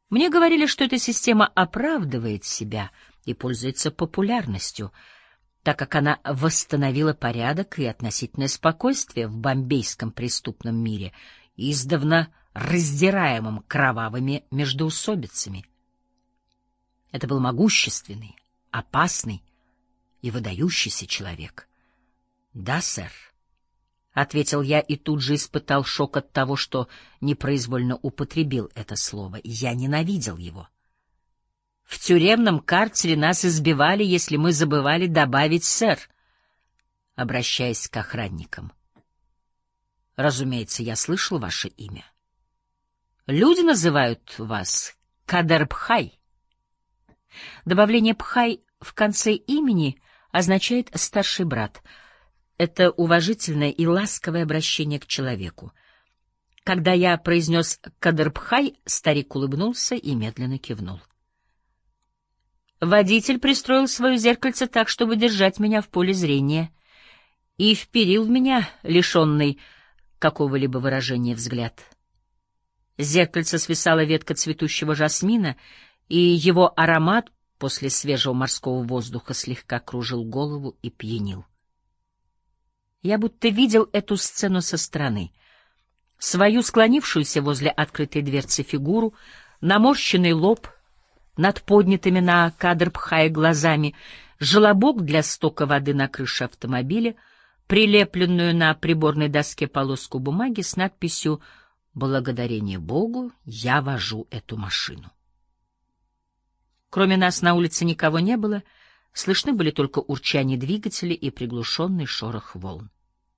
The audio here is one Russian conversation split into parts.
Мне говорили, что эта система оправдывает себя и пользуется популярностью, так как она восстановила порядок и относительное спокойствие в бомбейском преступном мире, издавна раздираемом кровавыми междоусобицами. Это был могущественный, опасный и выдающийся человек. — Да, сэр, — ответил я и тут же испытал шок от того, что непроизвольно употребил это слово. Я ненавидел его. В тюремном карцере нас избивали, если мы забывали добавить «сэр», обращаясь к охранникам. Разумеется, я слышал ваше имя. Люди называют вас Кадер-Бхай. Добавление «Бхай» в конце имени означает «старший брат». Это уважительное и ласковое обращение к человеку. Когда я произнес «Кадер-Бхай», старик улыбнулся и медленно кивнул. Водитель пристроил свое зеркальце так, чтобы держать меня в поле зрения, и вперил в меня лишенный какого-либо выражения взгляд. С зеркальца свисала ветка цветущего жасмина, и его аромат после свежего морского воздуха слегка кружил голову и пьянил. Я будто видел эту сцену со стороны. Свою склонившуюся возле открытой дверцы фигуру, наморщенный лоб над поднятыми на Кадер-Бхае глазами, желобок для стока воды на крыше автомобиля, прилепленную на приборной доске полоску бумаги с надписью «Благодарение Богу, я вожу эту машину». Кроме нас на улице никого не было, слышны были только урчание двигателя и приглушенный шорох волн.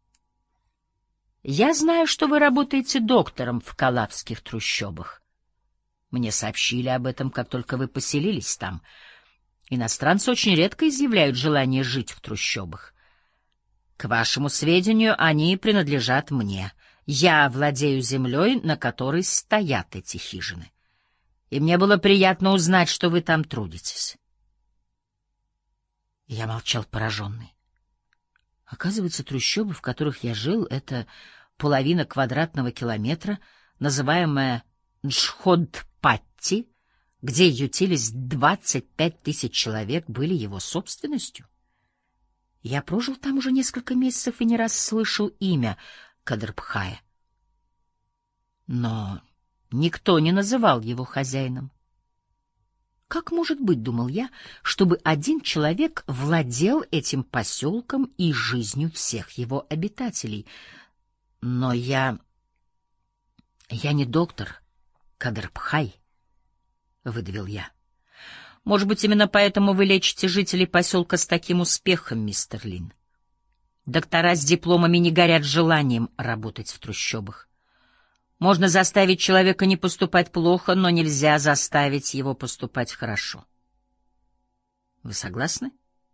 «Я знаю, что вы работаете доктором в Калабских трущобах. Мне сообщили об этом, как только вы поселились там. Иностранцы очень редко изъявляют желание жить в трущобах. К вашему сведению, они принадлежат мне. Я владею землей, на которой стоят эти хижины. И мне было приятно узнать, что вы там трудитесь». Я молчал пораженный. Оказывается, трущобы, в которых я жил, — это половина квадратного километра, называемая Джходхпатти, где ютились 25 тысяч человек, были его собственностью. Я прожил там уже несколько месяцев и не раз слышал имя Кадер-Бхая. Но никто не называл его хозяином. Как может быть, думал я, чтобы один человек владел этим поселком и жизнью всех его обитателей? Но я не доктор Кадер-Бхай, — выдавил я. Может быть, именно поэтому вы лечите жителей поселка с таким успехом, мистер Лин. Доктора с дипломами не горят желанием работать в трущобах. Можно заставить человека не поступать плохо, но нельзя заставить его поступать хорошо. Вы согласны?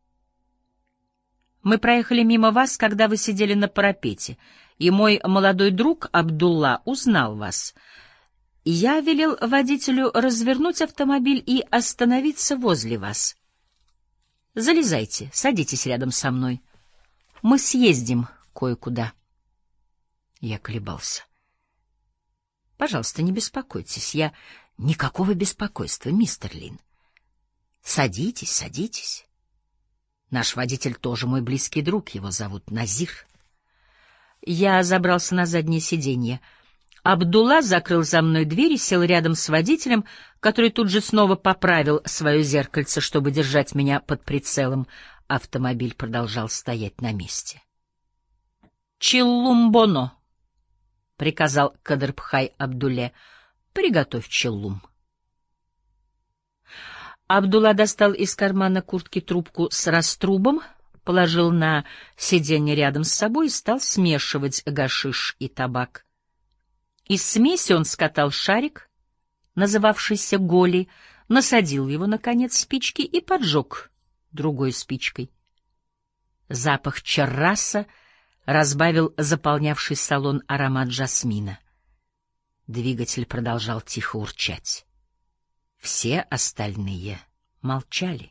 Мы проехали мимо вас, когда вы сидели на парапете, и мой молодой друг Абдулла узнал вас. Я велел водителю развернуть автомобиль и остановиться возле вас. Залезайте, садитесь рядом со мной. Мы съездим кое-куда. Я колебался. Пожалуйста, не беспокойтесь. Я... Никакого беспокойства, мистер Лин. Садитесь, садитесь. Наш водитель тоже мой близкий друг, его зовут Назир. Я забрался на заднее сиденье. Абдулла закрыл за мной дверь и сел рядом с водителем, который тут же снова поправил свое зеркальце, чтобы держать меня под прицелом. Автомобиль продолжал стоять на месте. «Чиллумбоно», — приказал Кадер-Бхай Абдулле, — «приготовь челлум». Абдулла достал из кармана куртки трубку с раструбом, положил на сиденье рядом с собой и стал смешивать гашиш и табак. Из смеси он скатал шарик, называвшийся голи, насадил его на конец спички и поджег другой спичкой. Запах чарраса разбавил заполнявший салон аромат жасмина. Двигатель продолжал тихо урчать. Все остальные молчали.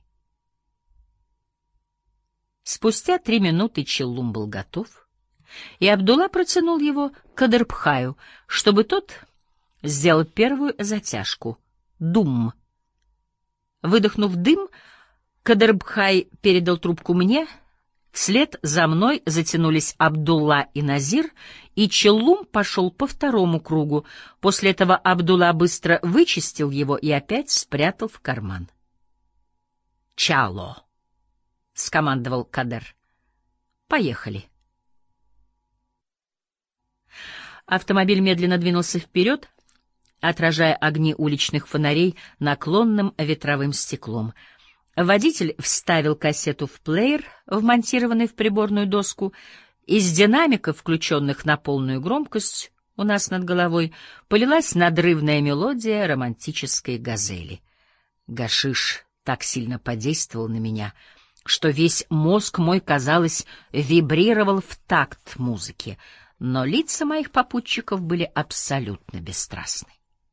Спустя 3 минуты челлум был готов, и Абдулла протянул его Кадер-Бхаю, чтобы тот сделал первую затяжку. Дум. Выдохнув дым, Кадырбхай передал трубку мне. Вслед за мной затянулись Абдулла и Назир, и Челлум пошел по второму кругу. После этого Абдулла быстро вычистил его и опять спрятал в карман. «Чало!» — скомандовал Кадер. «Поехали». Автомобиль медленно двинулся вперед, отражая огни уличных фонарей наклонным ветровым стеклом. Водитель вставил кассету в плеер, вмонтированный в приборную доску. Из динамиков, включенных на полную громкость у нас над головой, полилась надрывная мелодия романтической газели. Гашиш так сильно подействовал на меня, что весь мозг мой, казалось, вибрировал в такт музыки, но лица моих попутчиков были абсолютно бесстрастны.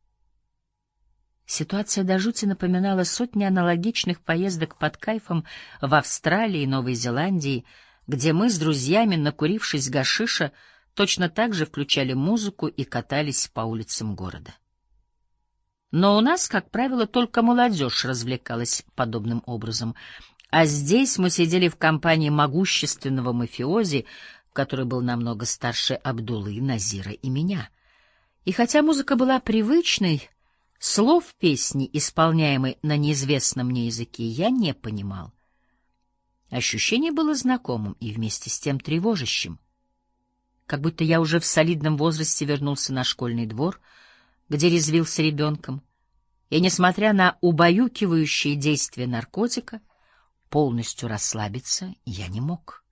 Ситуация до жути напоминала сотни аналогичных поездок под кайфом в Австралии и Новой Зеландии, где мы с друзьями, накурившись гашиша, точно так же включали музыку и катались по улицам города. Но у нас, как правило, только молодежь развлекалась подобным образом, а здесь мы сидели в компании могущественного мафиози, который был намного старше Абдуллы, Назира и меня. И хотя музыка была привычной, слов песни, исполняемой на неизвестном мне языке, я не понимал. Ощущение было знакомым и вместе с тем тревожащим. Как будто я уже в солидном возрасте вернулся на школьный двор, где резвился ребенком, и, несмотря на убаюкивающие действия наркотика, полностью расслабиться я не мог.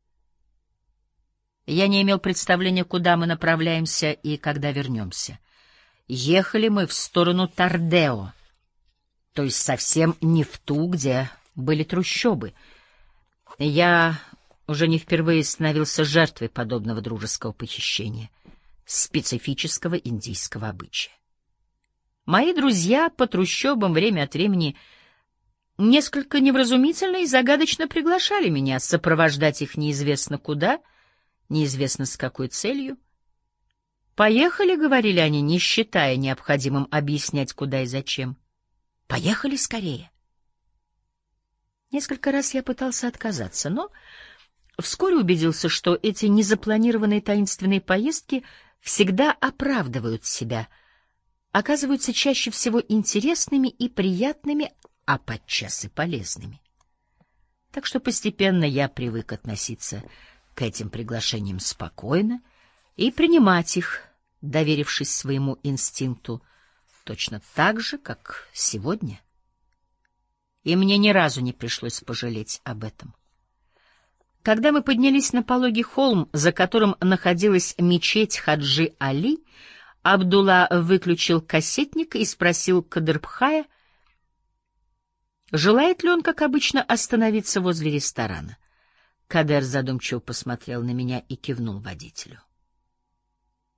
Я не имел представления, куда мы направляемся и когда вернемся. Ехали мы в сторону Тардео, то есть совсем не в ту, где были трущобы. Я уже не впервые становился жертвой подобного дружеского похищения, специфического индийского обычая. Мои друзья по трущобам время от времени несколько невразумительно и загадочно приглашали меня сопровождать их неизвестно куда, неизвестно с какой целью. «Поехали», — говорили они, не считая необходимым объяснять, куда и зачем. «Поехали скорее». Несколько раз я пытался отказаться, но вскоре убедился, что эти незапланированные таинственные поездки всегда оправдывают себя, оказываются чаще всего интересными и приятными, а подчас и полезными. Так что постепенно я привык относиться к этим приглашениям спокойно и принимать их, доверившись своему инстинкту, точно так же, как сегодня. И мне ни разу не пришлось пожалеть об этом. Когда мы поднялись на пологий холм, за которым находилась мечеть Хаджи Али, Абдулла выключил кассетник и спросил Кадырбхая, желает ли он, как обычно, остановиться возле ресторана. Кадер задумчиво посмотрел на меня и кивнул водителю.